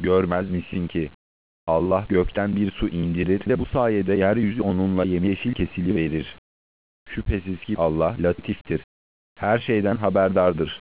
Görmez misin ki Allah gökten bir su indirir ve bu sayede yeryüzü onunla yemyeşil kesiliverir. Şüphesiz ki Allah latiftir, her şeyden haberdardır.